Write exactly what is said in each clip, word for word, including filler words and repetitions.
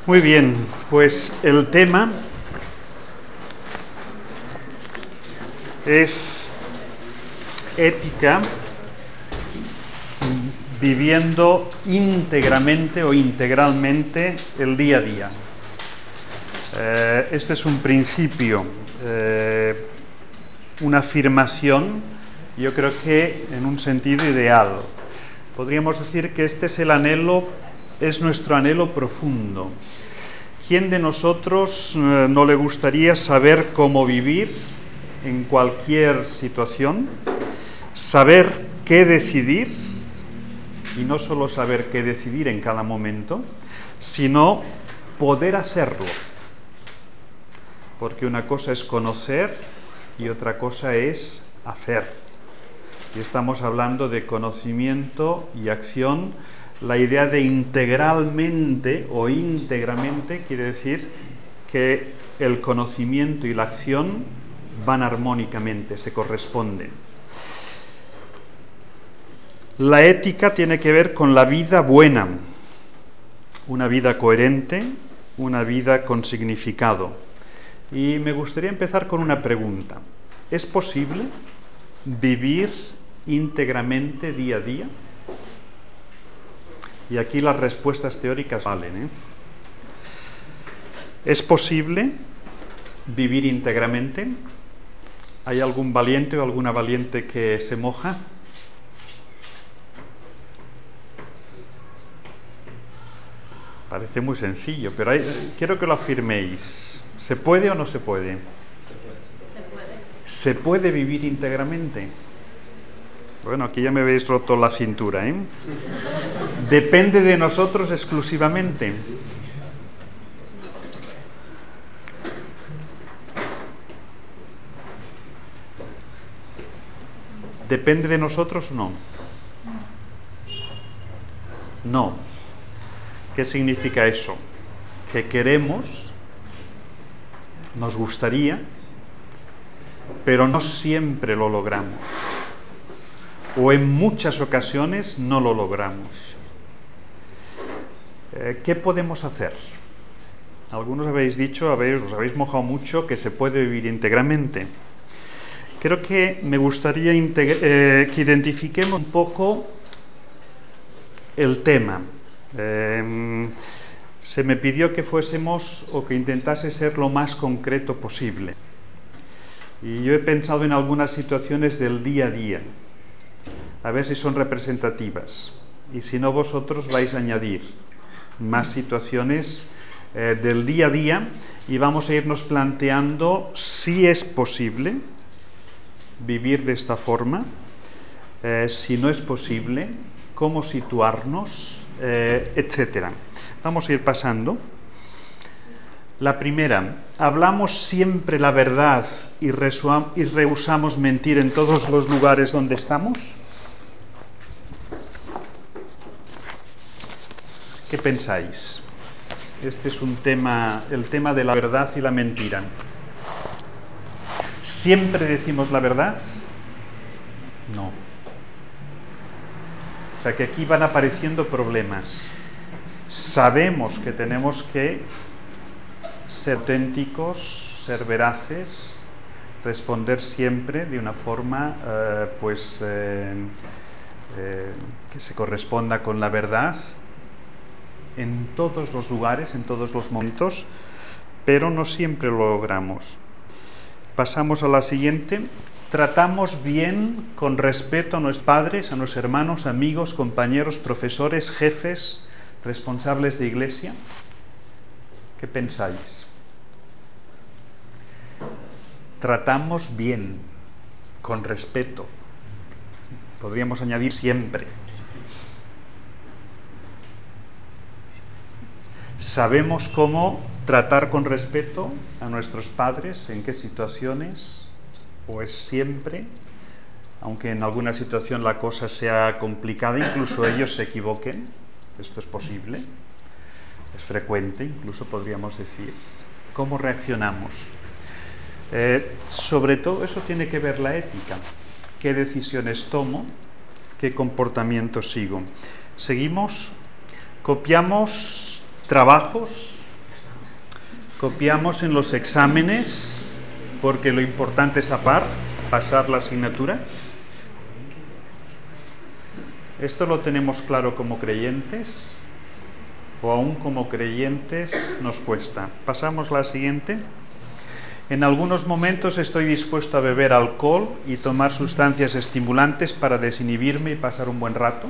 Muy bien, pues el tema es ética viviendo íntegramente o integralmente el día a día. Eh, este es un principio, eh, una afirmación, yo creo que en un sentido ideal. Podríamos decir que este es el anhelo, es nuestro anhelo profundo. ¿Quién de nosotros eh, no le gustaría saber cómo vivir en cualquier situación? Saber qué decidir, y no solo saber qué decidir en cada momento, sino poder hacerlo. Porque una cosa es conocer y otra cosa es hacer. Y estamos hablando de conocimiento y acción. La idea de integralmente o íntegramente quiere decir que el conocimiento y la acción van armónicamente, se corresponden. La ética tiene que ver con la vida buena, una vida coherente, una vida con significado. Y me gustaría empezar con una pregunta. ¿Es posible vivir íntegramente día a día? Y aquí las respuestas teóricas valen, ¿eh? ¿Es posible vivir íntegramente? ¿Hay algún valiente o alguna valiente que se moja? Parece muy sencillo, pero hay, quiero que lo afirméis. ¿Se puede o no se puede? Se puede. ¿Se puede vivir íntegramente? Bueno, aquí ya me habéis roto la cintura, ¿eh? ¿Depende de nosotros exclusivamente? ¿Depende de nosotros o no? No. ¿Qué significa eso? Que queremos, nos gustaría, pero no siempre lo logramos. O en muchas ocasiones no lo logramos. Eh, ¿Qué podemos hacer? Algunos habéis dicho, habéis, os habéis mojado mucho, que se puede vivir íntegramente. Creo que me gustaría eh, que identifiquemos un poco el tema. Eh, se me pidió que fuésemos o que intentase ser lo más concreto posible. Y yo he pensado en algunas situaciones del día a día, a ver si son representativas. Y si no, vosotros vais a añadir más situaciones eh, del día a día y vamos a irnos planteando si es posible vivir de esta forma, eh, si no es posible, cómo situarnos, eh, etcétera. Vamos a ir pasando. La primera, ¿hablamos siempre la verdad y, y rehusamos mentir en todos los lugares donde estamos? ¿Qué pensáis? Este es un tema, el tema de la verdad y la mentira. ¿Siempre decimos la verdad? No. O sea que aquí van apareciendo problemas. Sabemos que tenemos que ser auténticos, ser veraces, responder siempre de una forma eh, pues eh, eh, que se corresponda con la verdad en todos los lugares, en todos los momentos, pero no siempre lo logramos. Pasamos a la siguiente. ¿Tratamos bien, con respeto a nuestros padres, a nuestros hermanos, amigos, compañeros, profesores, jefes, responsables de iglesia? ¿Qué pensáis? Tratamos bien, con respeto. Podríamos añadir siempre. ¿Sabemos cómo tratar con respeto a nuestros padres? ¿En qué situaciones? ¿O es siempre? Aunque en alguna situación la cosa sea complicada, incluso ellos se equivoquen. Esto es posible. Es frecuente, incluso podríamos decir. ¿Cómo reaccionamos? Eh, sobre todo eso tiene que ver la ética. ¿Qué decisiones tomo? ¿Qué comportamiento sigo? Seguimos. Copiamos trabajos, Copiamos en los exámenes porque lo importante es apar, pasar la asignatura. ¿Esto lo tenemos claro como creyentes? ¿O aún como creyentes nos cuesta? Pasamos a la siguiente. En algunos momentos estoy dispuesto a beber alcohol y tomar sustancias estimulantes para desinhibirme y pasar un buen rato.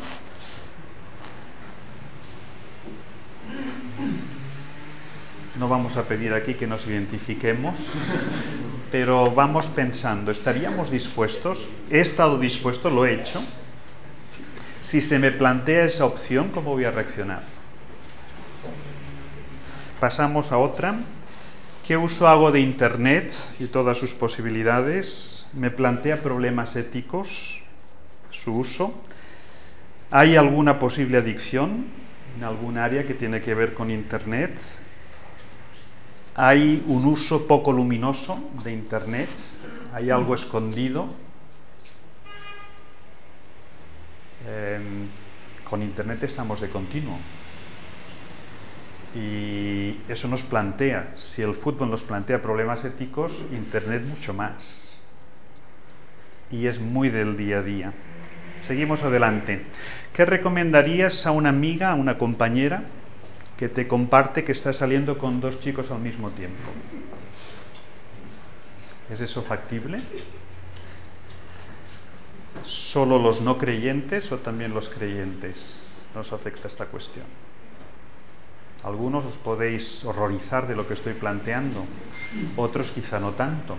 No vamos a pedir aquí que nos identifiquemos, pero vamos pensando, ¿estaríamos dispuestos? He estado dispuesto, lo he hecho. Si se me plantea esa opción, ¿cómo voy a reaccionar? Pasamos a otra. ¿Qué uso hago de Internet y todas sus posibilidades? ¿Me plantea problemas éticos su uso? ¿Hay alguna posible adicción en algún área que tiene que ver con Internet? ¿Hay un uso poco luminoso de Internet? ¿Hay algo escondido? Eh, con Internet estamos de continuo. Y eso nos plantea, si el fútbol nos plantea problemas éticos, Internet mucho más. Y es muy del día a día. Seguimos adelante. ¿Qué recomendarías a una amiga, a una compañera, que te comparte que está saliendo con dos chicos al mismo tiempo? ¿Es eso factible? ¿Solo los no creyentes o también los creyentes nos afecta esta cuestión? Algunos os podéis horrorizar de lo que estoy planteando, otros quizá no tanto.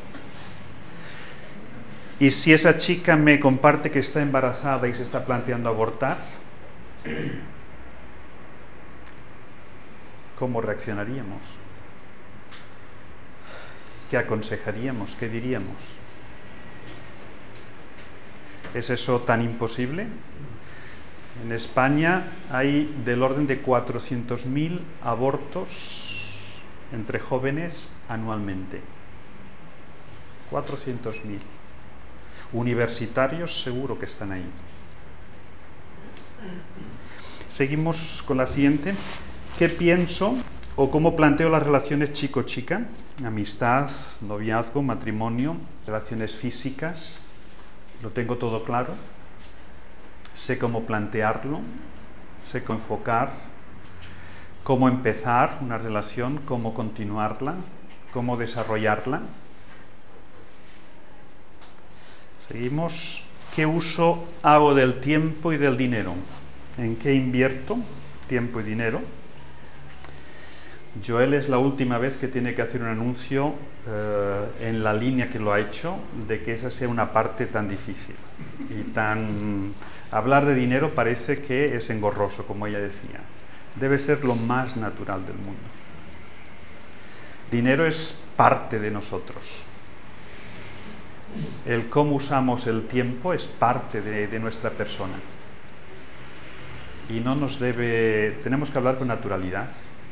¿Y si esa chica me comparte que está embarazada y se está planteando abortar? ¿Cómo reaccionaríamos? ¿Qué aconsejaríamos? ¿Qué diríamos? ¿Es eso tan imposible? En España hay del orden de cuatrocientos mil abortos entre jóvenes anualmente. cuatrocientos mil. Universitarios seguro que están ahí. Seguimos con la siguiente. ¿Qué pienso o cómo planteo las relaciones chico-chica? Amistad, noviazgo, matrimonio, relaciones físicas. ¿Lo tengo todo claro? Sé cómo plantearlo, sé cómo enfocar, cómo empezar una relación, cómo continuarla, cómo desarrollarla. Seguimos. ¿Qué uso hago del tiempo y del dinero? ¿En qué invierto tiempo y dinero? Joel es la última vez que tiene que hacer un anuncio eh, en la línea que lo ha hecho, de que esa sea una parte tan difícil y tan... Hablar de dinero parece que es engorroso, como ella decía. Debe ser lo más natural del mundo. Dinero es parte de nosotros. El cómo usamos el tiempo es parte de, de nuestra persona. Y no nos debe... Tenemos que hablar con naturalidad.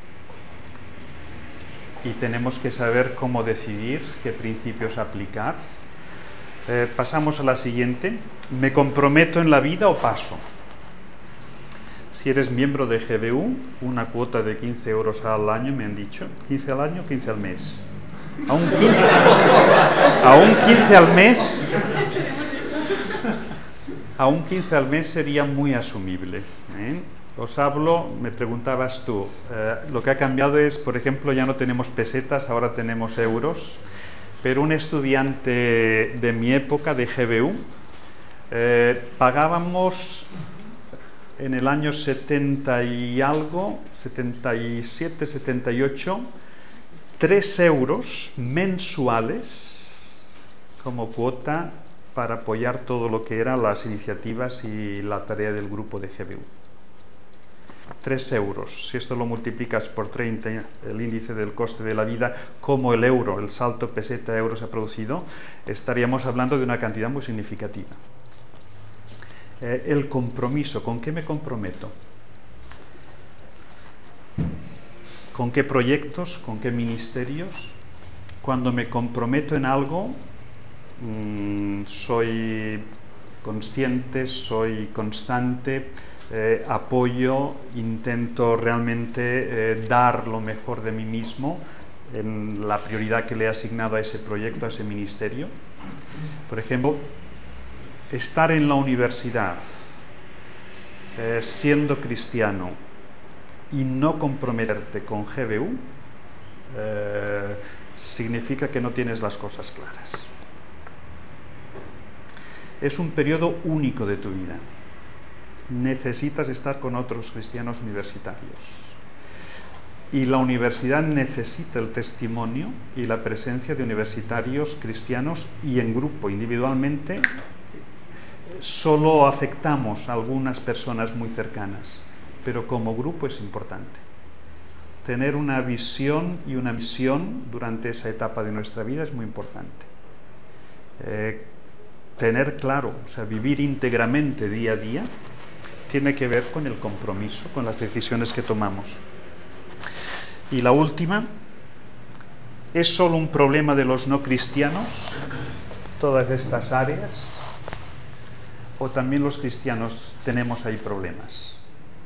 Y tenemos que saber cómo decidir, qué principios aplicar. Eh, pasamos a la siguiente. ¿Me comprometo en la vida o paso? Si eres miembro de G B U, una cuota de quince euros al año, me han dicho. ¿quince al año o quince al mes? ¿A un quince, a un quince al mes? A un quince al mes sería muy asumible, ¿eh? Os hablo, me preguntabas tú, eh, lo que ha cambiado es, por ejemplo, ya no tenemos pesetas, ahora tenemos euros. Pero un estudiante de mi época, de G B U, eh, pagábamos en el año setenta y algo, setenta y siete, setenta y ocho, tres euros mensuales como cuota para apoyar todo lo que eran las iniciativas y la tarea del grupo de G B U. tres euros. Si esto lo multiplicas por treinta, el índice del coste de la vida, como el euro, el salto peseta-euro se ha producido, estaríamos hablando de una cantidad muy significativa. Eh, el compromiso, ¿con qué me comprometo? ¿Con qué proyectos? ¿Con qué ministerios? Cuando me comprometo en algo, mmm, soy consciente, soy constante, eh, apoyo, intento realmente eh, dar lo mejor de mí mismo, en la prioridad que le he asignado a ese proyecto, a ese ministerio. Por ejemplo, estar en la universidad eh, siendo cristiano y no comprometerte con G B U eh, significa que no tienes las cosas claras. Es un periodo único de tu vida. Necesitas estar con otros cristianos universitarios. Y la universidad necesita el testimonio y la presencia de universitarios cristianos, y en grupo, individualmente, solo afectamos a algunas personas muy cercanas, pero como grupo es importante. Tener una visión y una misión durante esa etapa de nuestra vida es muy importante. Eh, tener claro, o sea, vivir íntegramente día a día, tiene que ver con el compromiso, con las decisiones que tomamos. Y la última, ¿es solo un problema de los no cristianos todas estas áreas? ¿O también los cristianos tenemos ahí problemas?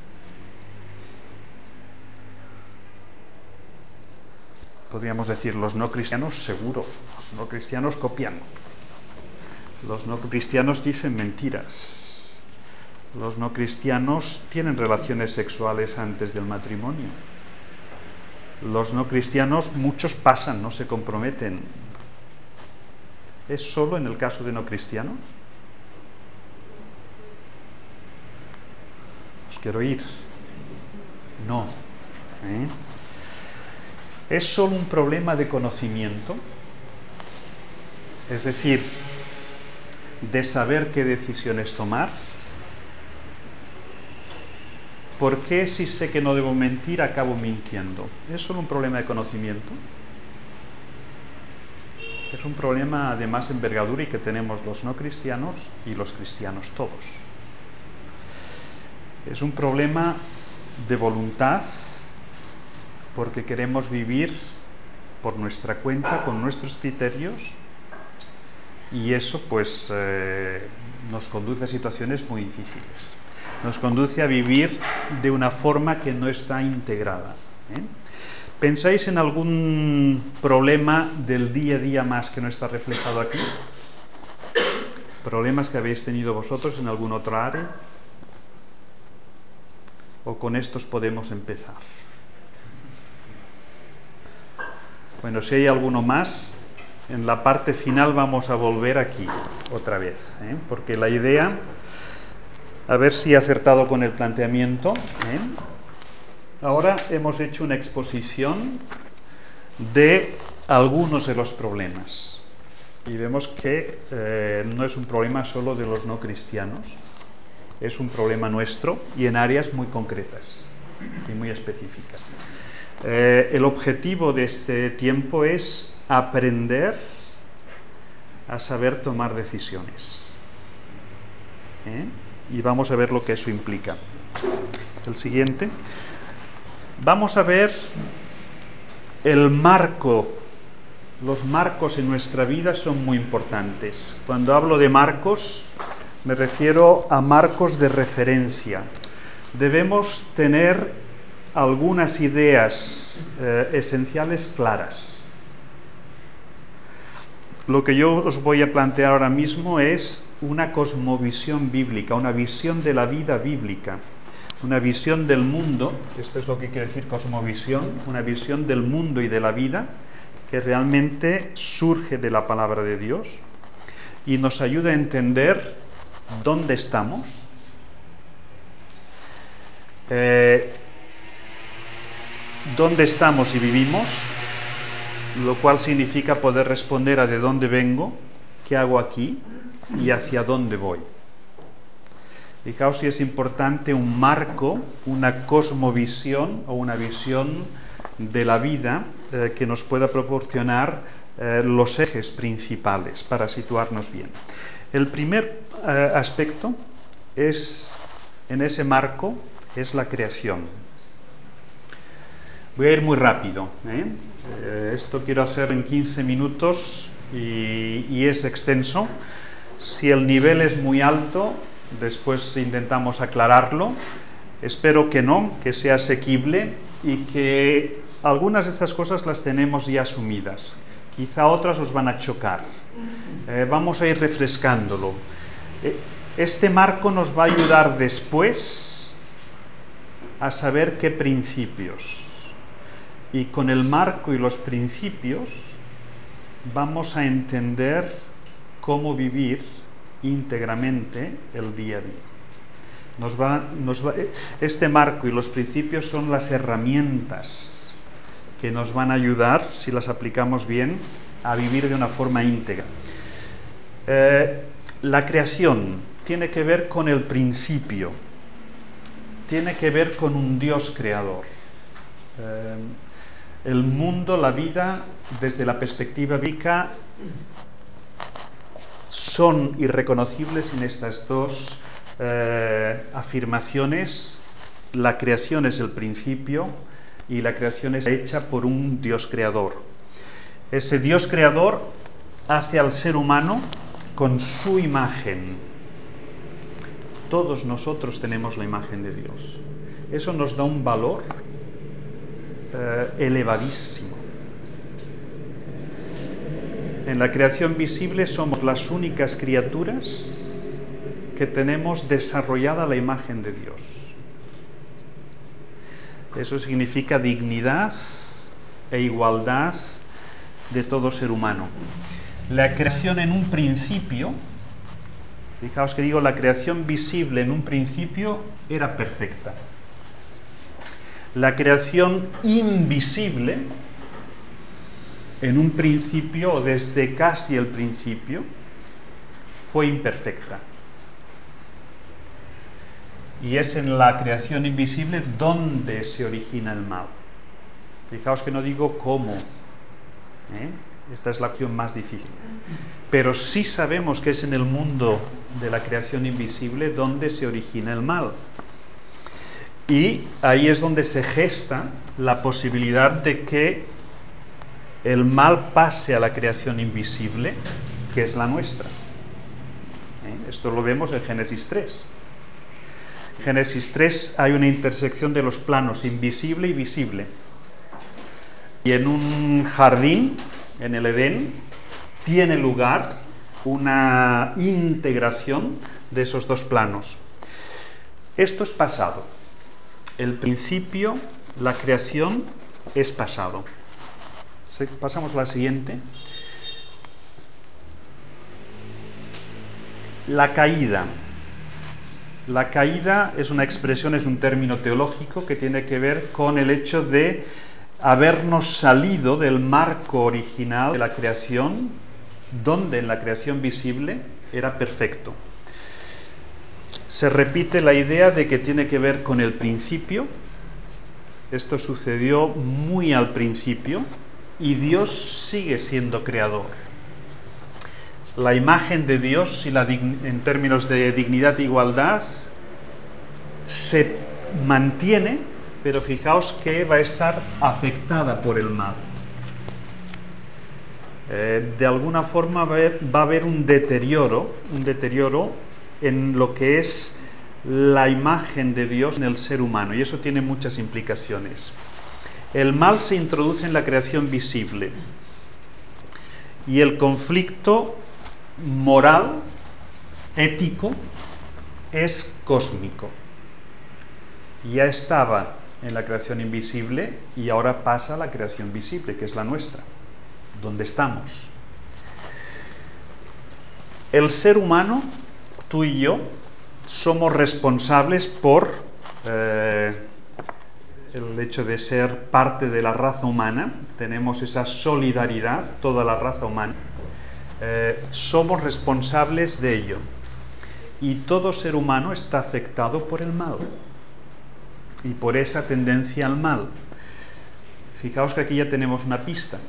Podríamos decir, los no cristianos seguro, los no cristianos copian, los no cristianos dicen mentiras, los no cristianos tienen relaciones sexuales antes del matrimonio. Los no cristianos, muchos pasan, no se comprometen. ¿Es solo en el caso de no cristianos? Os quiero oír. No. ¿Eh? ¿Es solo un problema de conocimiento? Es decir, de saber qué decisiones tomar. ¿Por qué si sé que no debo mentir acabo mintiendo? ¿Es solo un problema de conocimiento? Es un problema de más envergadura y que tenemos los no cristianos y los cristianos todos. Es un problema de voluntad, porque queremos vivir por nuestra cuenta, con nuestros criterios, y eso pues eh, nos conduce a situaciones muy difíciles. Nos conduce a vivir de una forma que no está integrada. ¿eh? ¿Pensáis en algún problema del día a día más que no está reflejado aquí? ¿Problemas que habéis tenido vosotros en alguna otra área? ¿O con estos podemos empezar? Bueno, si hay alguno más, en la parte final vamos a volver aquí otra vez, ¿eh? porque la idea... A ver si he acertado con el planteamiento. ¿eh? Ahora hemos hecho una exposición de algunos de los problemas. Y vemos que eh, no es un problema solo de los no cristianos, es un problema nuestro y en áreas muy concretas y muy específicas. Eh, el objetivo de este tiempo es aprender a saber tomar decisiones. ¿Eh? Y vamos a ver lo que eso implica. El siguiente. Vamos a ver el marco. Los marcos en nuestra vida son muy importantes. Cuando hablo de marcos, me refiero a marcos de referencia. Debemos tener algunas ideas eh, esenciales claras. Lo que yo os voy a plantear ahora mismo es una cosmovisión bíblica, una visión de la vida bíblica, una visión del mundo, esto es lo que quiere decir cosmovisión, una visión del mundo y de la vida que realmente surge de la palabra de Dios y nos ayuda a entender dónde estamos, eh, dónde estamos y vivimos, lo cual significa poder responder a de dónde vengo, qué hago aquí y hacia dónde voy. Fijaos si es importante un marco, una cosmovisión o una visión de la vida eh, que nos pueda proporcionar eh, los ejes principales para situarnos bien. El primer eh, aspecto es, en ese marco, es la creación. Voy a ir muy rápido, ¿eh? Eh, esto quiero hacer en quince minutos y, y es extenso. Si el nivel es muy alto, después intentamos aclararlo. Espero que no, que sea asequible y que algunas de estas cosas las tenemos ya asumidas, quizá otras os van a chocar. Eh, vamos a ir refrescándolo. Eh, este marco nos va a ayudar después a saber qué principios. Y con el marco y los principios vamos a entender cómo vivir íntegramente el día a día. Nos va, nos va, este marco y los principios son las herramientas que nos van a ayudar, si las aplicamos bien, a vivir de una forma íntegra. Eh, la creación tiene que ver con el principio, tiene que ver con un Dios creador. Eh, el mundo, la vida, desde la perspectiva bíblica, son irreconocibles en estas dos eh, afirmaciones. La creación es el principio y la creación es hecha por un Dios creador. Ese Dios creador hace al ser humano con su imagen. Todos nosotros tenemos la imagen de Dios. Eso nos da un valor eh, elevadísimo. En la creación visible somos las únicas criaturas que tenemos desarrollada la imagen de Dios. Eso significa dignidad e igualdad de todo ser humano. La creación en un principio, fijaos que digo, la creación visible en un principio era perfecta. La creación invisible, en un principio, o desde casi el principio, fue imperfecta. Y es en la creación invisible donde se origina el mal. Fijaos que no digo cómo, ¿eh? Esta es la acción más difícil. Pero sí sabemos que es en el mundo de la creación invisible donde se origina el mal. Y ahí es donde se gesta la posibilidad de que el mal pase a la creación invisible, que es la nuestra. ¿Eh? Esto lo vemos en Génesis tres. En Génesis tres hay una intersección de los planos invisible y visible. Y en un jardín, en el Edén, tiene lugar una integración de esos dos planos. Esto es pasado. El principio, la creación, es pasado. Pasamos a la siguiente. La caída. La caída es una expresión, es un término teológico que tiene que ver con el hecho de habernos salido del marco original de la creación, donde en la creación visible era perfecto. Se repite la idea de que tiene que ver con el principio. Esto sucedió muy al principio. Y Dios sigue siendo creador. La imagen de Dios, y la en términos de dignidad e igualdad, se mantiene, pero fijaos que va a estar afectada por el mal. Eh, de alguna forma va a, haber, va a haber un deterioro, un deterioro en lo que es la imagen de Dios en el ser humano, y eso tiene muchas implicaciones. El mal se introduce en la creación visible y el conflicto moral, ético, es cósmico. Ya estaba en la creación invisible y ahora pasa a la creación visible, que es la nuestra, donde estamos. El ser humano, tú y yo, somos responsables por eh, el hecho de ser parte de la raza humana. Tenemos esa solidaridad, toda la raza humana. Eh, somos responsables de ello. Y todo ser humano está afectado por el mal y por esa tendencia al mal. Fijaos que aquí ya tenemos una pista.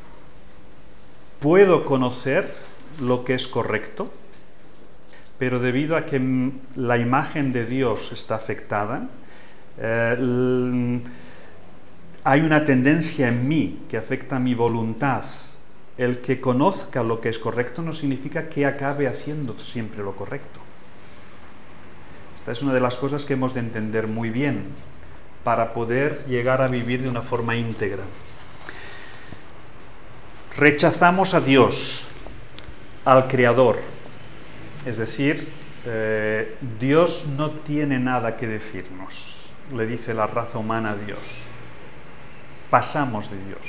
Puedo conocer lo que es correcto, pero debido a que la imagen de Dios está afectada, eh, hay una tendencia en mí que afecta a mi voluntad. El que conozca lo que es correcto no significa que acabe haciendo siempre lo correcto. Esta es una de las cosas que hemos de entender muy bien. para poder llegar a vivir de una forma íntegra. Rechazamos a Dios, al Creador, es decir, eh, Dios no tiene nada que decirnos, le dice la raza humana a Dios. Pasamos de Dios.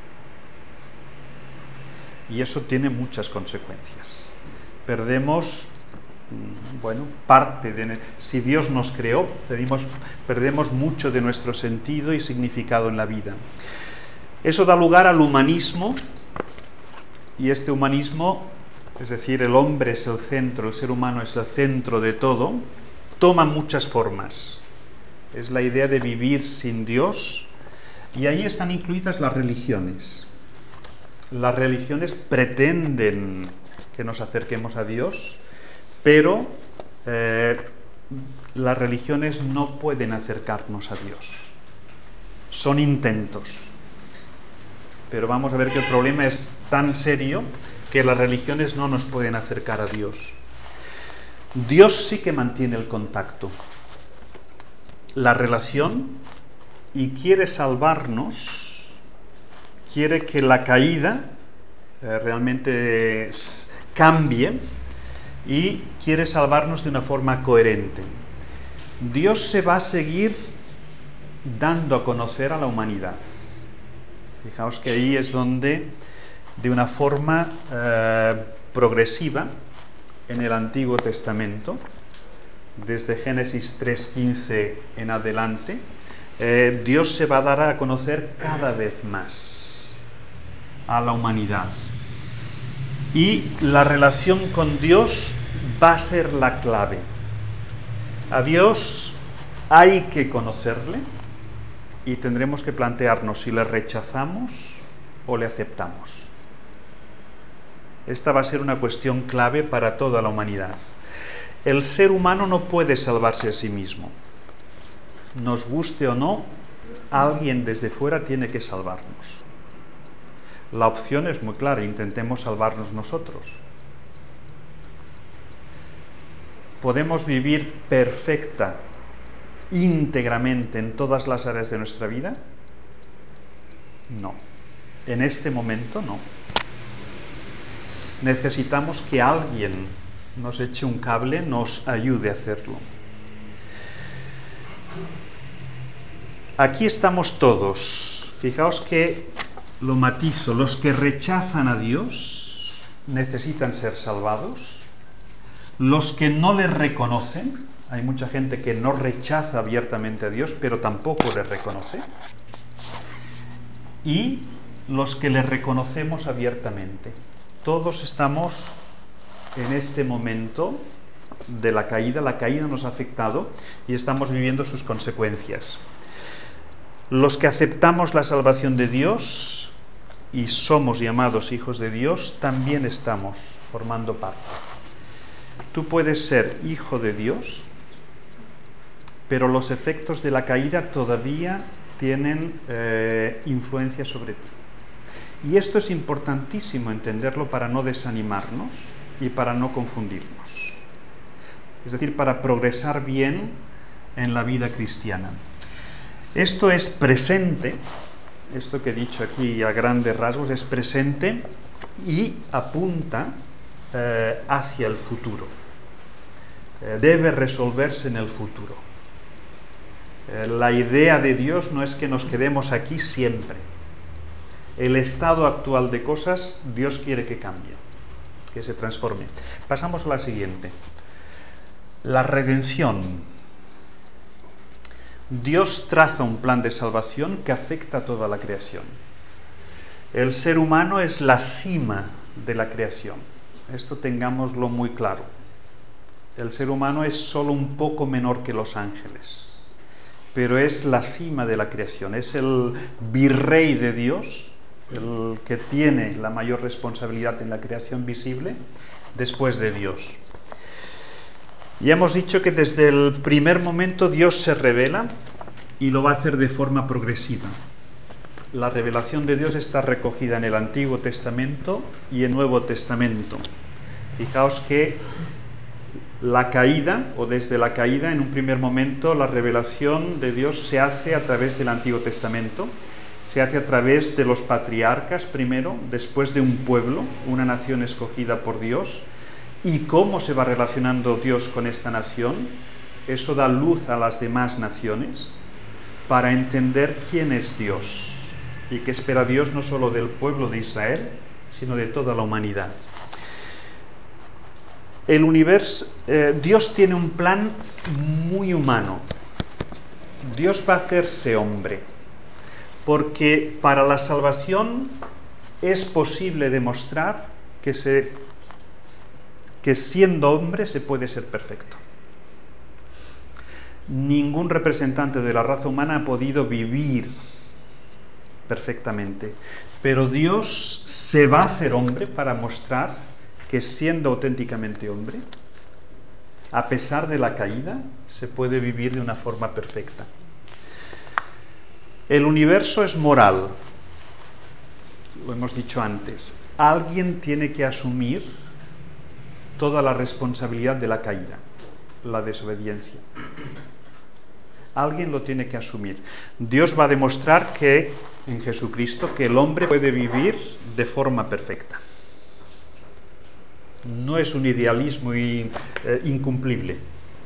Y eso tiene muchas consecuencias. Perdemos, bueno, parte de... Si Dios nos creó, perdimos, perdemos mucho de nuestro sentido y significado en la vida. Eso da lugar al humanismo, y este humanismo, es decir, el hombre es el centro, el ser humano es el centro de todo, toma muchas formas. Es la idea de vivir sin Dios, y ahí están incluidas las religiones. Las religiones pretenden que nos acerquemos a Dios, pero eh, las religiones no pueden acercarnos a Dios. Son intentos. Pero vamos a ver que el problema es tan serio que las religiones no nos pueden acercar a Dios. Dios sí que mantiene el contacto, la relación, y quiere salvarnos, quiere que la caída eh, realmente cambie, y quiere salvarnos de una forma coherente. Dios se va a seguir dando a conocer a la humanidad. Fijaos que ahí es donde, de una forma eh, progresiva, en el Antiguo Testamento, desde Génesis tres quince en adelante, eh, Dios se va a dar a conocer cada vez más a la humanidad. Y la relación con Dios va a ser la clave. A Dios hay que conocerle, y tendremos que plantearnos si le rechazamos o le aceptamos. Esta va a ser una cuestión clave para toda la humanidad. El ser humano no puede salvarse a sí mismo. Nos guste o no, alguien desde fuera tiene que salvarnos. La opción es muy clara: intentemos salvarnos nosotros. ¿Podemos vivir perfecta, íntegramente en todas las áreas de nuestra vida? No. En este momento no. Necesitamos que alguien nos eche un cable, nos ayude a hacerlo. Aquí estamos todos. Fijaos que lo matizo: los que rechazan a Dios necesitan ser salvados. Los que no le reconocen, hay mucha gente que no rechaza abiertamente a Dios, pero tampoco le reconoce. Y los que le reconocemos abiertamente. Todos estamos en este momento de la caída. La caída nos ha afectado y estamos viviendo sus consecuencias. Los que aceptamos la salvación de Dios y somos llamados hijos de Dios, también estamos formando parte. Tú puedes ser hijo de Dios, pero los efectos de la caída todavía tienen eh, influencia sobre ti. Y esto es importantísimo entenderlo para no desanimarnos y para no confundirnos. Es decir, para progresar bien en la vida cristiana. Esto es presente, esto que he dicho aquí a grandes rasgos es presente y apunta eh, hacia el futuro. Eh, debe resolverse en el futuro. Eh, la idea de Dios no es que nos quedemos aquí siempre. El estado actual de cosas, Dios quiere que cambie, que se transforme. Pasamos a la siguiente. La redención. Dios traza un plan de salvación que afecta a toda la creación. El ser humano es la cima de la creación. Esto tengámoslo muy claro. El ser humano es solo un poco menor que los ángeles, pero es la cima de la creación. Es el virrey de Dios, el que tiene la mayor responsabilidad en la creación visible después de Dios. Ya hemos dicho que desde el primer momento Dios se revela y lo va a hacer de forma progresiva. La revelación de Dios está recogida en el Antiguo Testamento y el Nuevo Testamento. Fijaos que La caída, o desde la caída, en un primer momento, la revelación de Dios se hace a través del Antiguo Testamento, se hace a través de los patriarcas primero, después de un pueblo, una nación escogida por Dios, y cómo se va relacionando Dios con esta nación. Eso da luz a las demás naciones para entender quién es Dios y qué espera Dios no solo del pueblo de Israel, sino de toda la humanidad. El universo, eh, Dios tiene un plan muy humano. Dios va a hacerse hombre, porque para la salvación es posible demostrar que, se, que siendo hombre se puede ser perfecto. Ningún representante de la raza humana ha podido vivir perfectamente, pero Dios se va a hacer hombre para mostrar que siendo auténticamente hombre, a pesar de la caída, se puede vivir de una forma perfecta. El universo es moral, lo hemos dicho antes. Alguien tiene que asumir toda la responsabilidad de la caída, la desobediencia. Alguien lo tiene que asumir. Dios va a demostrar que en Jesucristo que el hombre puede vivir de forma perfecta. No es un idealismo in, eh, incumplible.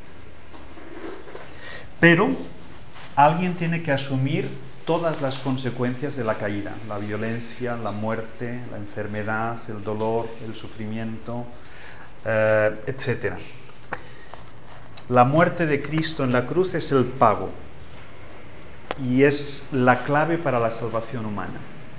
Pero alguien tiene que asumir todas las consecuencias de la caída, la violencia, la muerte, la enfermedad, el dolor, el sufrimiento, eh, etcétera. La muerte de Cristo en la cruz es el pago y es la clave para la salvación humana.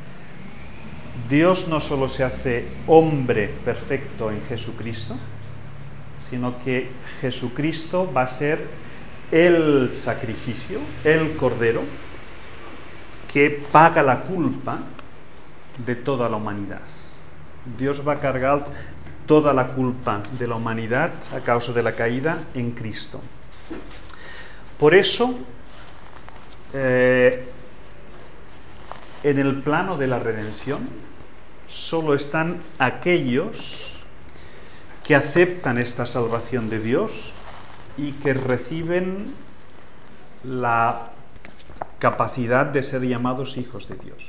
Dios no solo se hace hombre perfecto en Jesucristo, sino que Jesucristo va a ser el sacrificio, el cordero, que paga la culpa de toda la humanidad. Dios va a cargar toda la culpa de la humanidad a causa de la caída en Cristo. Por eso, eh, en el plano de la redención, solo están aquellos que aceptan esta salvación de Dios y que reciben la capacidad de ser llamados hijos de Dios.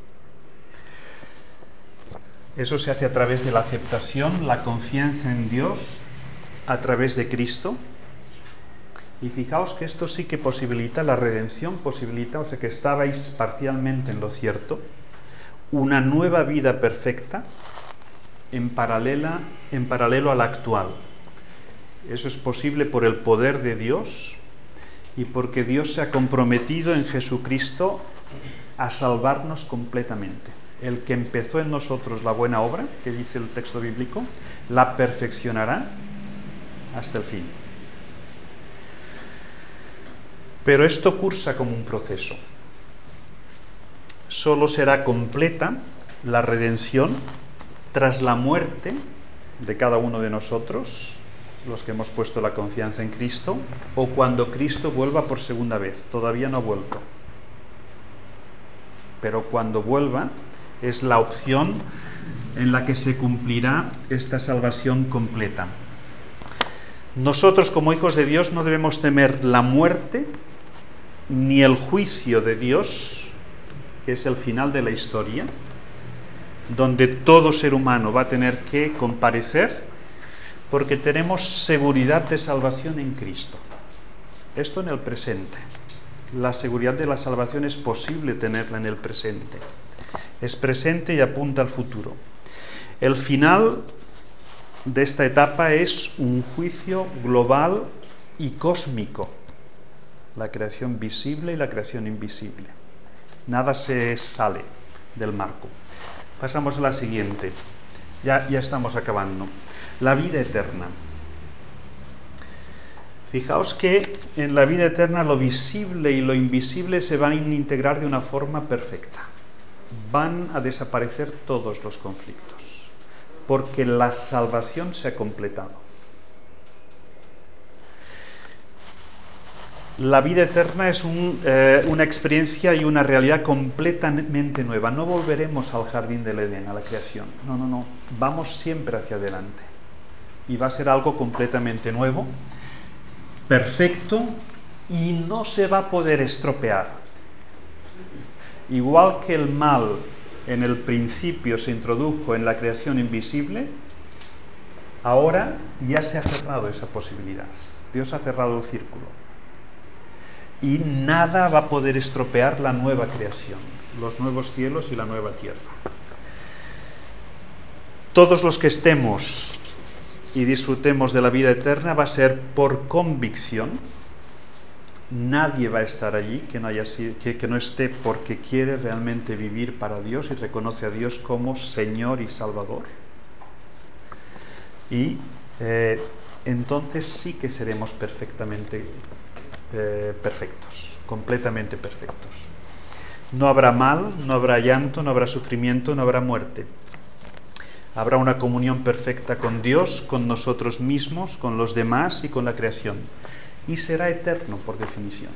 Eso se hace a través de la aceptación, la confianza en Dios, a través de Cristo. Y fijaos que esto sí que posibilita la redención, posibilita, o sea que estabais parcialmente en lo cierto, una nueva vida perfecta en, paralela, en paralelo a la actual. Eso es posible por el poder de Dios y porque Dios se ha comprometido en Jesucristo a salvarnos completamente. El que empezó en nosotros la buena obra, que dice el texto bíblico, la perfeccionará hasta el fin. Pero esto cursa como un proceso. Solo será completa la redención tras la muerte de cada uno de nosotros, los que hemos puesto la confianza en Cristo, o cuando Cristo vuelva por segunda vez. Todavía no ha vuelto. Pero cuando vuelva, es la opción en la que se cumplirá esta salvación completa. Nosotros, como hijos de Dios, no debemos temer la muerte ni el juicio de Dios, que es el final de la historia, donde todo ser humano va a tener que comparecer, porque tenemos seguridad de salvación en Cristo. Esto en el presente. La seguridad de la salvación es posible tenerla en el presente. Es presente y apunta al futuro. El final de esta etapa es un juicio global y cósmico. La creación visible y la creación invisible. Nada se sale del marco. Pasamos a la siguiente. Ya, ya estamos acabando. La vida eterna. Fijaos que en la vida eterna lo visible y lo invisible se van a integrar de una forma perfecta. Van a desaparecer todos los conflictos, porque la salvación se ha completado. La vida eterna es un, eh, una experiencia y una realidad completamente nueva. No volveremos al jardín del Edén, a la creación. No, no, no. Vamos siempre hacia adelante. y va a ser algo completamente nuevo, perfecto, y no se va a poder estropear. Igual que el mal en el principio se introdujo en la creación invisible, ahora ya se ha cerrado esa posibilidad. Dios ha cerrado el círculo. Y nada va a poder estropear la nueva creación, los nuevos cielos y la nueva tierra. Todos los que estemos y disfrutemos de la vida eterna va a ser por convicción. Nadie va a estar allí que no, haya, que, que no esté porque quiere realmente vivir para Dios y reconoce a Dios como Señor y Salvador. Y eh, entonces sí que seremos perfectamente eh, perfectos, completamente perfectos. No habrá mal, no habrá llanto, no habrá sufrimiento, no habrá muerte. Habrá una comunión perfecta con Dios, con nosotros mismos, con los demás y con la creación. Y será eterno por definición.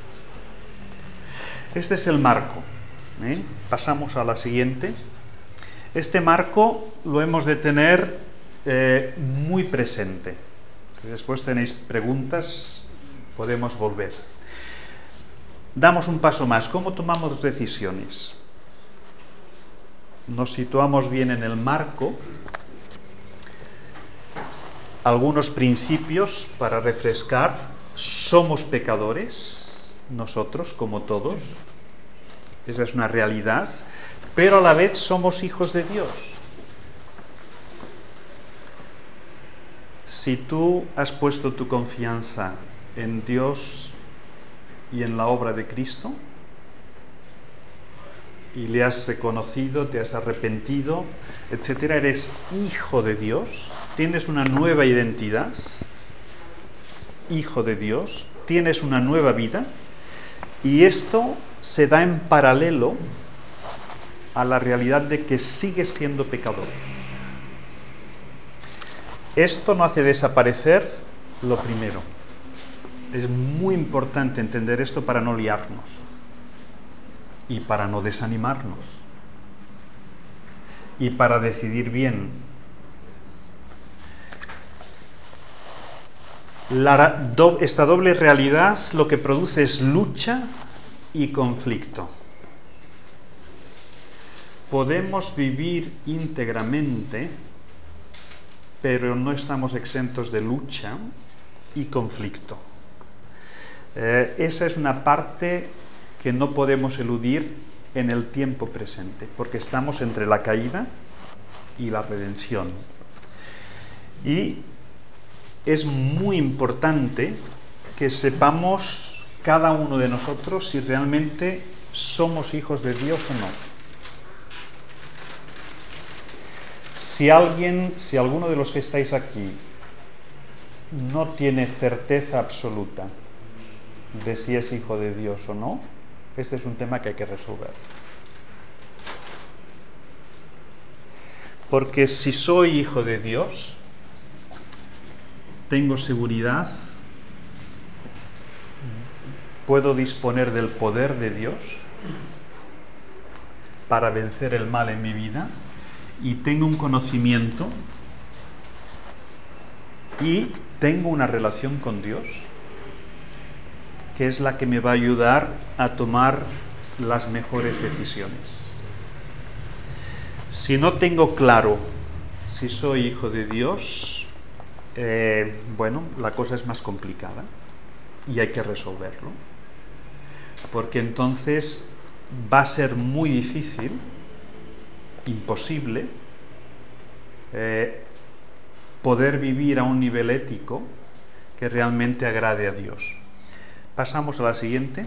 Este es el marco. ¿eh? Pasamos a la siguiente. Este marco lo hemos de tener eh, muy presente. Si después tenéis preguntas, podemos volver. Damos un paso más. ¿Cómo tomamos decisiones? Nos situamos bien en el marco. Algunos principios para refrescar. Somos pecadores, nosotros, como todos. Esa es una realidad. Pero a la vez somos hijos de Dios. Si tú has puesto tu confianza en Dios y en la obra de Cristo, y le has reconocido, te has arrepentido, etcétera, eres hijo de Dios, tienes una nueva identidad, hijo de Dios, tienes una nueva vida, y esto se da en paralelo a la realidad de que sigues siendo pecador. Esto no hace desaparecer lo primero. Es muy importante entender esto para no liarnos y para no desanimarnos y para decidir bien. La, do, esta doble realidad lo que produce es lucha y conflicto. Podemos vivir íntegramente, pero no estamos exentos de lucha y conflicto. Eh, esa es una parte que no podemos eludir en el tiempo presente, porque estamos entre la caída y la redención. Y es muy importante que sepamos cada uno de nosotros si realmente somos hijos de Dios o no. Si alguien, si alguno de los que estáis aquí no tiene certeza absoluta de si es hijo de Dios o no, este es un tema que hay que resolver. Porque si soy hijo de Dios, tengo seguridad, puedo disponer del poder de Dios para vencer el mal en mi vida, y tengo un conocimiento y tengo una relación con Dios que es la que me va a ayudar a tomar las mejores decisiones. Si no tengo claro si soy hijo de Dios, eh, bueno, la cosa es más complicada y hay que resolverlo, porque entonces va a ser muy difícil, imposible, eh, poder vivir a un nivel ético que realmente agrade a Dios. Pasamos a la siguiente.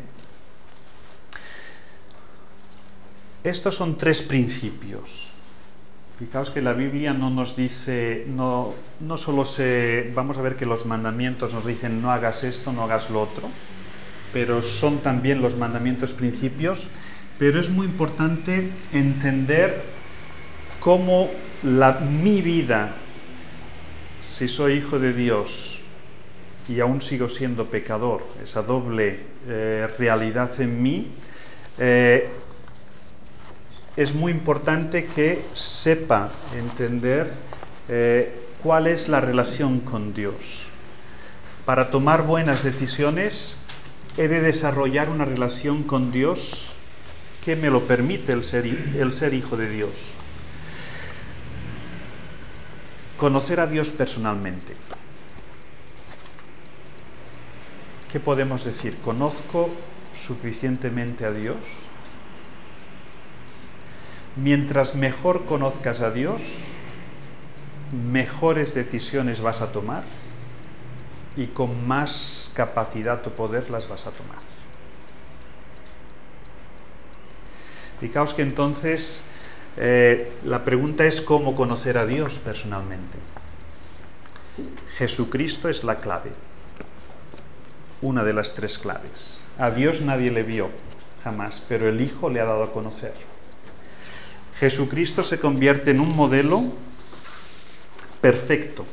Estos son tres principios. Fijaos que la Biblia no nos dice, no, no solo se, vamos a ver que los mandamientos nos dicen no hagas esto, no hagas lo otro, pero son también los mandamientos principios, pero es muy importante entender cómo la, mi vida, si soy hijo de Dios y aún sigo siendo pecador, esa doble eh, realidad en mí, eh, es muy importante que sepa entender eh, cuál es la relación con Dios. Para tomar buenas decisiones he de desarrollar una relación con Dios que me lo permite el ser, el ser hijo de Dios. Conocer a Dios personalmente. ¿Qué podemos decir? ¿Conozco suficientemente a Dios? Mientras mejor conozcas a Dios, mejores decisiones vas a tomar y con más capacidad o poder las vas a tomar. Fijaos que entonces eh, la pregunta es cómo conocer a Dios personalmente. Jesucristo es la clave, una de las tres claves. A Dios nadie le vio jamás, pero el Hijo le ha dado a conocer. Jesucristo se convierte en un modelo perfecto.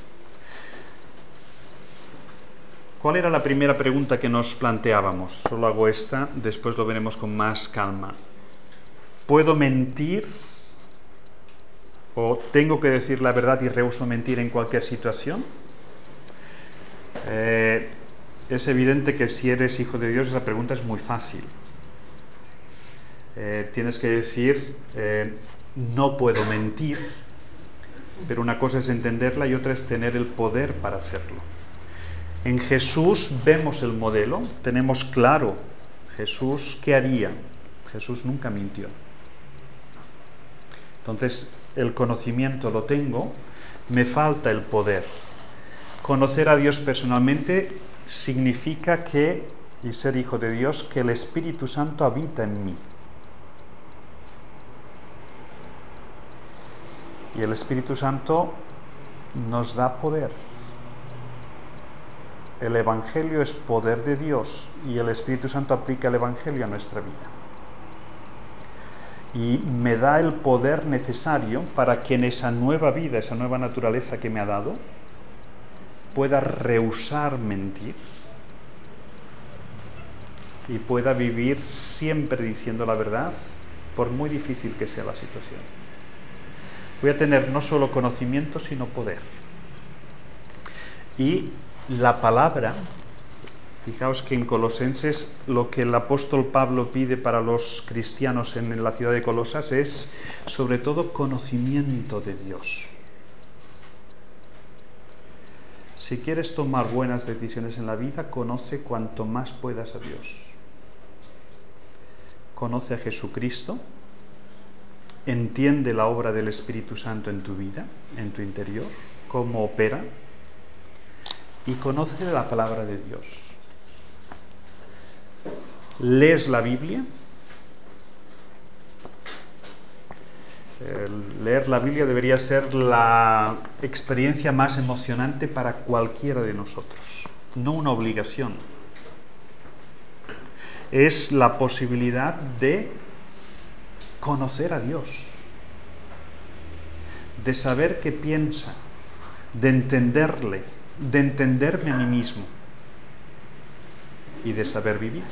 ¿Cuál era la primera pregunta que nos planteábamos? Solo hago esta, después lo veremos con más calma. ¿Puedo mentir? ¿O tengo que decir la verdad y rehúso mentir en cualquier situación? Eh, es evidente que si eres hijo de Dios, esa pregunta es muy fácil. Eh, tienes que decir, eh, no puedo mentir, pero una cosa es entenderla y otra es tener el poder para hacerlo. En Jesús vemos el modelo, tenemos claro Jesús qué haría. Jesús nunca mintió. Entonces, el conocimiento lo tengo, me falta el poder. Conocer a Dios personalmente significa que, y ser hijo de Dios, que el Espíritu Santo habita en mí. Y el Espíritu Santo nos da poder. El Evangelio es poder de Dios y el Espíritu Santo aplica el Evangelio a nuestra vida. Y me da el poder necesario para que en esa nueva vida, esa nueva naturaleza que me ha dado, pueda rehusar mentir y pueda vivir siempre diciendo la verdad, por muy difícil que sea la situación. Voy a tener no solo conocimiento, sino poder. Y la palabra, fijaos que en Colosenses lo que el apóstol Pablo pide para los cristianos en la ciudad de Colosas es sobre todo conocimiento de Dios. Si quieres tomar buenas decisiones en la vida, conoce cuanto más puedas a Dios. Conoce a Jesucristo, entiende la obra del Espíritu Santo en tu vida, en tu interior, cómo opera, y conoce la palabra de Dios. Lees la Biblia. El leer la Biblia debería ser la experiencia más emocionante para cualquiera de nosotros, no una obligación. Es la posibilidad de conocer a Dios, de saber qué piensa, de entenderle, de entenderme a mí mismo y de saber vivir.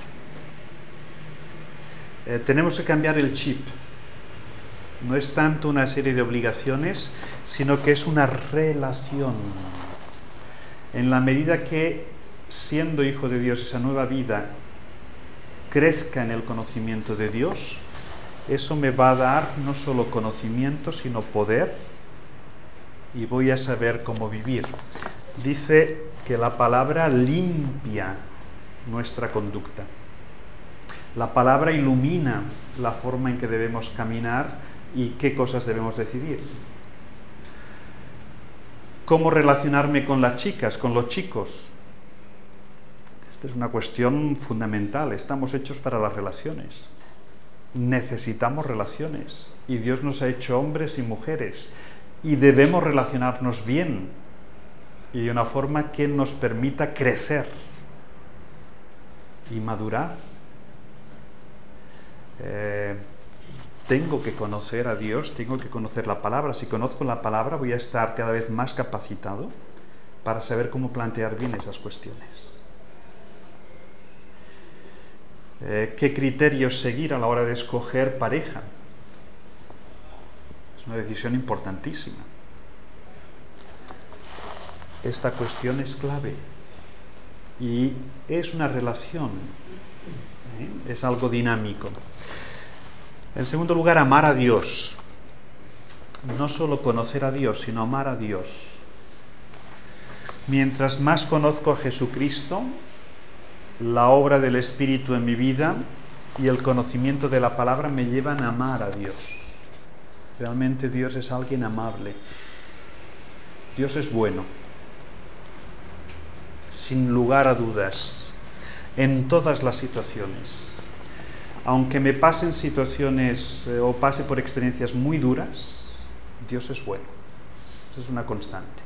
Eh, tenemos que cambiar el chip. No es tanto una serie de obligaciones, sino que es una relación. En la medida que, siendo hijo de Dios, esa nueva vida crezca en el conocimiento de Dios, eso me va a dar no solo conocimiento, sino poder, y voy a saber cómo vivir. Dice que la palabra limpia nuestra conducta. La palabra ilumina la forma en que debemos caminar y qué cosas debemos decidir. ¿Cómo relacionarme con las chicas, con los chicos? Esta es una cuestión fundamental. Estamos hechos para las relaciones. Necesitamos relaciones. Y Dios nos ha hecho hombres y mujeres. Y debemos relacionarnos bien. Y de una forma que nos permita crecer y madurar. Eh, tengo que conocer a Dios, tengo que conocer la palabra. Si conozco la palabra, voy a estar cada vez más capacitado para saber cómo plantear bien esas cuestiones. Eh, ¿Qué criterios seguir a la hora de escoger pareja? Es una decisión importantísima. esta cuestión es clave y es una relación, ¿eh? Es algo dinámico. En segundo lugar, amar a Dios. No solo conocer a Dios, sino amar a Dios. Mientras más conozco a Jesucristo, la obra del Espíritu en mi vida y el conocimiento de la palabra me llevan a amar a Dios. Realmente Dios es alguien amable. Dios es bueno. Sin lugar a dudas, en todas las situaciones. Aunque me pasen situaciones eh, o pase por experiencias muy duras, Dios es bueno. Eso es una constante.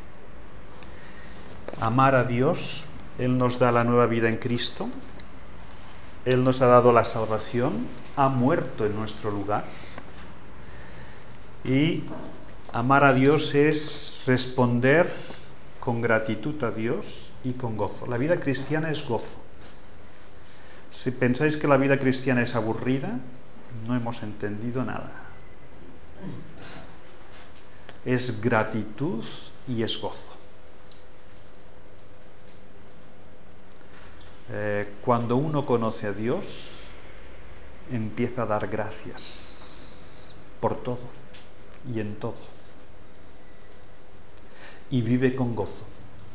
Amar a Dios, Él nos da la nueva vida en Cristo, Él nos ha dado la salvación, ha muerto en nuestro lugar. Y amar a Dios es responder con gratitud a Dios y con gozo. La vida cristiana es gozo. Si pensáis que la vida cristiana es aburrida, no hemos entendido nada. Es gratitud y es gozo. Eh, cuando uno conoce a Dios, empieza a dar gracias por todo y en todo. Y vive con gozo.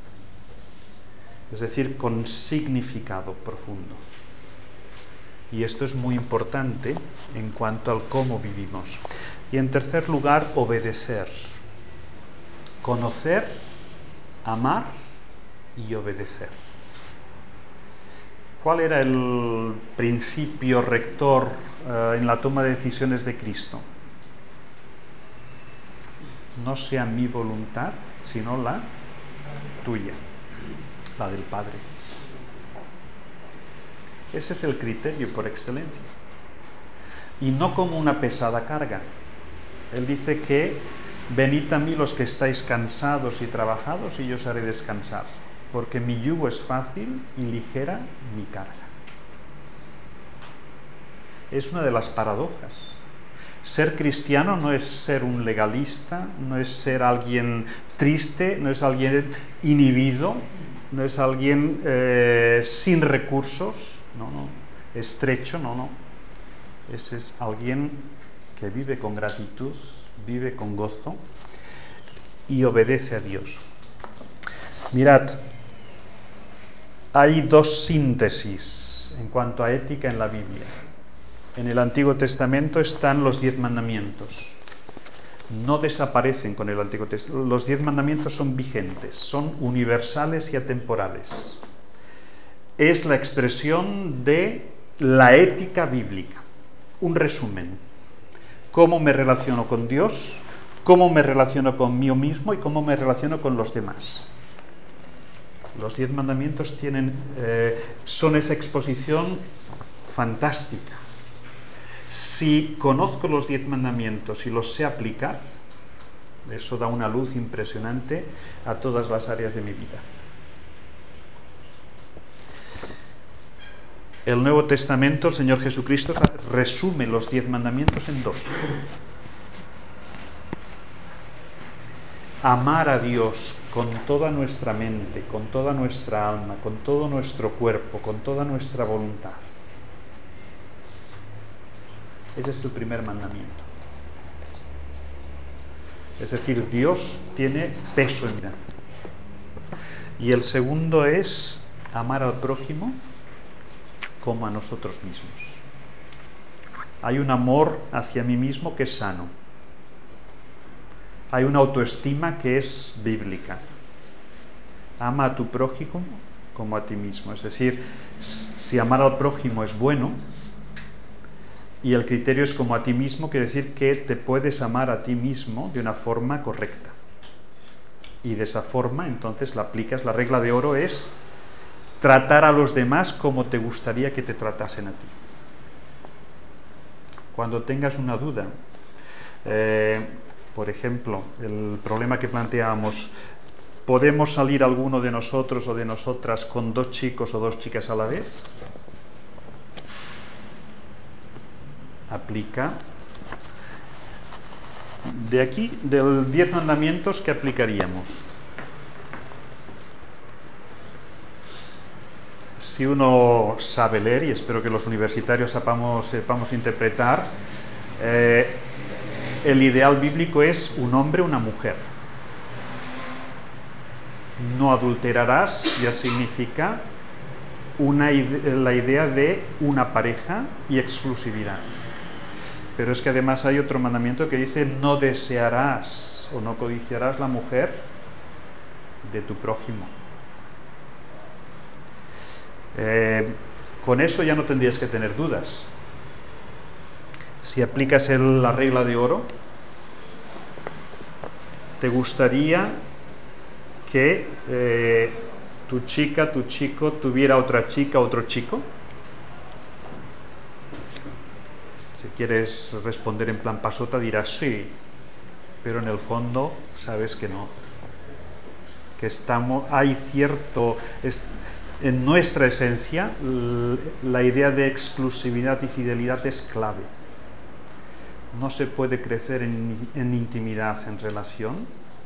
Es decir, con significado profundo. Y esto es muy importante en cuanto al cómo vivimos. Y en tercer lugar, obedecer. Conocer, amar y obedecer. ¿Cuál era el principio rector uh, en la toma de decisiones de Cristo? No sea mi voluntad, sino la tuya, la del Padre. Ese es el criterio por excelencia. Y no como una pesada carga. Él dice que venid a mí los que estáis cansados y trabajados y yo os haré descansar, porque mi yugo es fácil y ligera mi carga. Es una de las paradojas. Ser cristiano no es ser un legalista, no es ser alguien triste, no es alguien inhibido, no es alguien eh, sin recursos, no, no, estrecho, no, no. Ese es alguien que vive con gratitud, vive con gozo y obedece a Dios. Mirad, hay dos síntesis en cuanto a ética en la Biblia. En el Antiguo Testamento están los diez mandamientos. No desaparecen con el Antiguo Testamento. Los diez mandamientos son vigentes, son universales y atemporales. Es la expresión de la ética bíblica. Un resumen. Cómo me relaciono con Dios, cómo me relaciono conmigo mismo y cómo me relaciono con los demás. Los diez mandamientos tienen, eh, son esa exposición fantástica. Si conozco los diez mandamientos y los sé aplicar, eso da una luz impresionante a todas las áreas de mi vida. El Nuevo Testamento, el Señor Jesucristo resume los diez mandamientos en dos. Amar a Dios con toda nuestra mente, con toda nuestra alma, con todo nuestro cuerpo, con toda nuestra voluntad. Ese es el primer mandamiento. Es decir, Dios tiene peso en mi vida. Y el segundo es amar al prójimo como a nosotros mismos. Hay un amor hacia mí mismo que es sano. Hay una autoestima que es bíblica. Ama a tu prójimo como a ti mismo. Es decir, si amar al prójimo es bueno y el criterio es como a ti mismo, quiere decir que te puedes amar a ti mismo de una forma correcta. Y de esa forma, entonces, la aplicas. La regla de oro es tratar a los demás como te gustaría que te tratasen a ti. Cuando tengas una duda, eh, por ejemplo, el problema que planteábamos, ¿podemos salir alguno de nosotros o de nosotras con dos chicos o dos chicas a la vez? Aplica. De aquí, del diez mandamientos, ¿qué aplicaríamos? si uno sabe leer, y espero que los universitarios sepamos, sepamos interpretar, eh, el ideal bíblico es un hombre, una mujer. No adulterarás ya significa una ide- la idea de una pareja y exclusividad. Pero es que además hay otro mandamiento que dice: no desearás o no codiciarás la mujer de tu prójimo. Eh, con eso ya no tendrías que tener dudas. Si aplicas el- la regla de oro, te gustaría que eh, tu chica, tu chico tuviera otra chica, otro chico. Si quieres responder en plan pasota dirás sí, pero en el fondo sabes que no. Que estamos, hay cierto, es, en nuestra esencia la idea de exclusividad y fidelidad es clave. No se puede crecer en, en intimidad, en relación,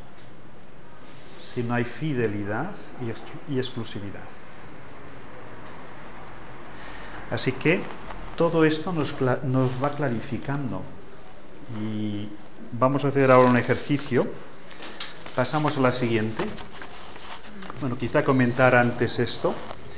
si no hay fidelidad y, ex, y exclusividad. Así que todo esto nos, nos va clarificando, y vamos a hacer ahora un ejercicio. Pasamos a la siguiente. Bueno, quizá comentar antes esto.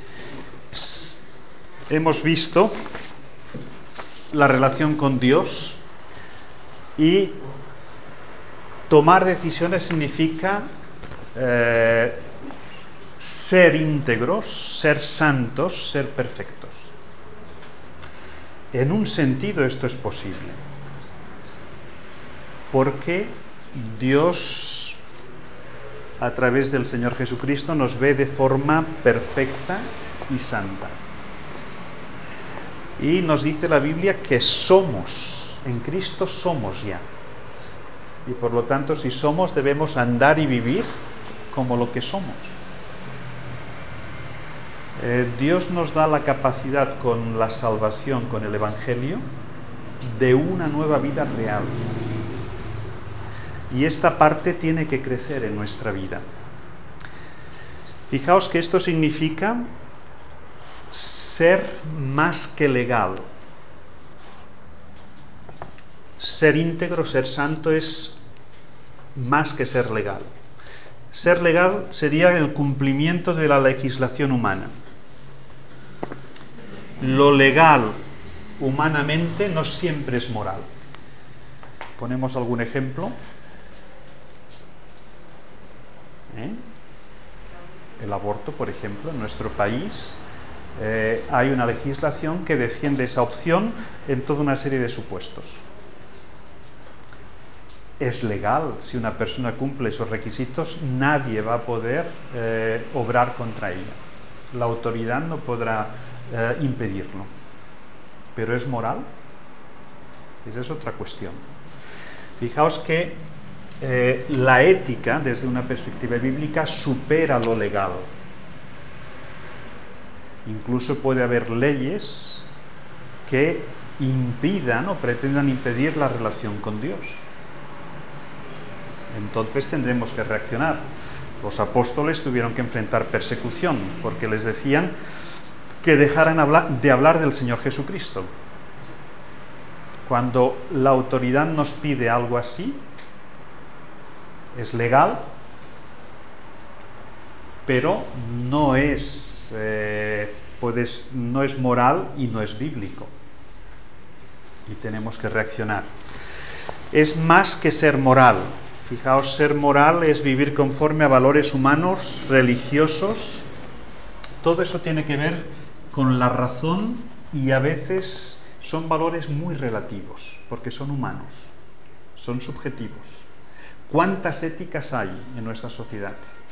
Hemos visto la relación con Dios, y tomar decisiones significa eh, ser íntegros, ser santos, ser perfectos. En un sentido esto es posible, porque Dios, a través del Señor Jesucristo, nos ve de forma perfecta y santa. Y nos dice la Biblia que somos, en Cristo somos ya. Y por lo tanto, si somos, debemos andar y vivir como lo que somos. Eh, Dios nos da la capacidad con la salvación, con el Evangelio, de una nueva vida real. Y esta parte tiene que crecer en nuestra vida. Fijaos que esto significa ser más que legal. Ser íntegro, ser santo es más que ser legal. Ser legal sería el cumplimiento de la legislación humana. Lo legal humanamente no siempre es moral. ¿Ponemos algún ejemplo? ¿Eh? El aborto, por ejemplo, en nuestro país eh, hay una legislación que defiende esa opción en toda una serie de supuestos. Es legal, si una persona cumple esos requisitos, nadie va a poder eh, obrar contra ella. La autoridad no podrá eh, impedirlo. ¿Pero es moral? Esa es otra cuestión. Fijaos que eh, la ética, desde una perspectiva bíblica, supera lo legal. Incluso puede haber leyes que impidan o pretendan impedir la relación con Dios. Entonces tendremos que reaccionar. Los apóstoles tuvieron que enfrentar persecución porque les decían que dejaran hablar, de hablar del Señor Jesucristo. Cuando la autoridad nos pide algo así, es legal, pero no es, eh, puedes, no es moral y no es bíblico. Y tenemos que reaccionar. Es más que ser moral. Fijaos, ser moral es vivir conforme a valores humanos, religiosos. Todo eso tiene que ver con la razón, y a veces son valores muy relativos, porque son humanos, son subjetivos. ¿Cuántas éticas hay en nuestra sociedad?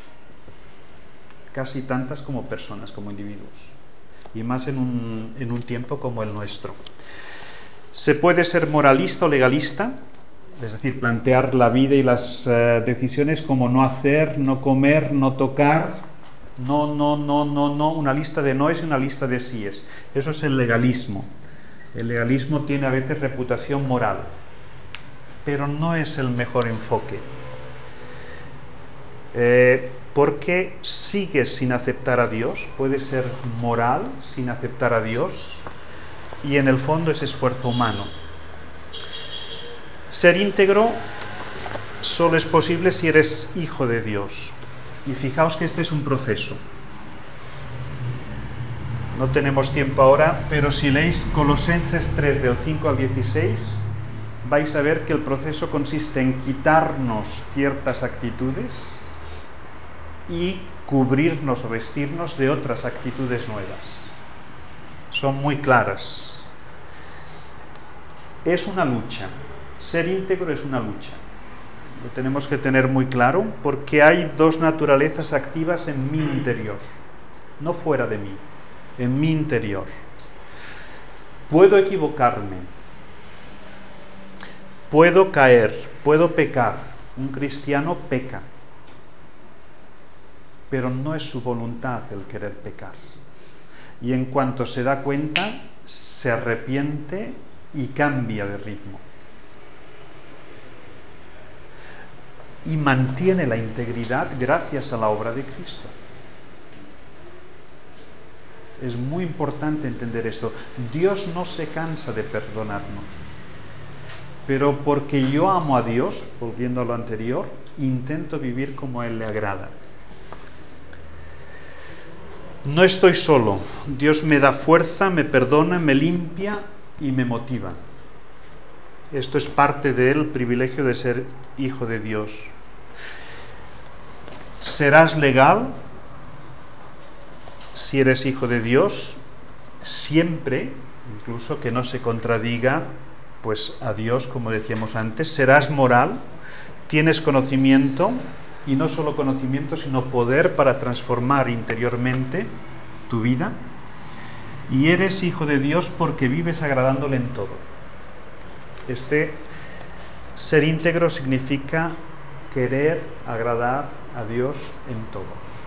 Casi tantas como personas, como individuos, y más en un, en un tiempo como el nuestro. ¿Se puede ser moralista o legalista? Es decir, plantear la vida y las uh, decisiones como no hacer, no comer, no tocar, no, no, no, no, no, una lista de noes y una lista de síes. Eso es el legalismo. El legalismo tiene a veces reputación moral, pero no es el mejor enfoque. Eh, porque sigues sin aceptar a Dios, puede ser moral sin aceptar a Dios, y en el fondo es esfuerzo humano. Ser íntegro solo es posible si eres hijo de Dios. Y fijaos que este es un proceso. No tenemos tiempo ahora, pero si leéis Colosenses tres, del cinco al dieciséis, vais a ver que el proceso consiste en quitarnos ciertas actitudes y cubrirnos o vestirnos de otras actitudes nuevas. Son muy claras. Es una lucha. Ser íntegro es una lucha. Lo tenemos que tener muy claro porque hay dos naturalezas activas en mi interior, no fuera de mí, en mi interior. Puedo equivocarme, puedo caer, puedo pecar. Un cristiano peca, pero no es su voluntad el querer pecar. Y en cuanto se da cuenta, se arrepiente y cambia de ritmo. Y mantiene la integridad gracias a la obra de Cristo. Es muy importante entender esto. Dios no se cansa de perdonarnos, pero porque yo amo a Dios, volviendo a lo anterior, intento vivir como a Él le agrada. No estoy solo. Dios me da fuerza, me perdona, me limpia y me motiva. Esto es parte del privilegio de ser hijo de Dios. Serás legal si eres hijo de Dios, siempre, incluso que no se contradiga pues a Dios, como decíamos antes. Serás moral, tienes conocimiento, y no solo conocimiento, sino poder para transformar interiormente tu vida, y eres hijo de Dios porque vives agradándole en todo. Este ser íntegro significa querer agradar a Dios en todo.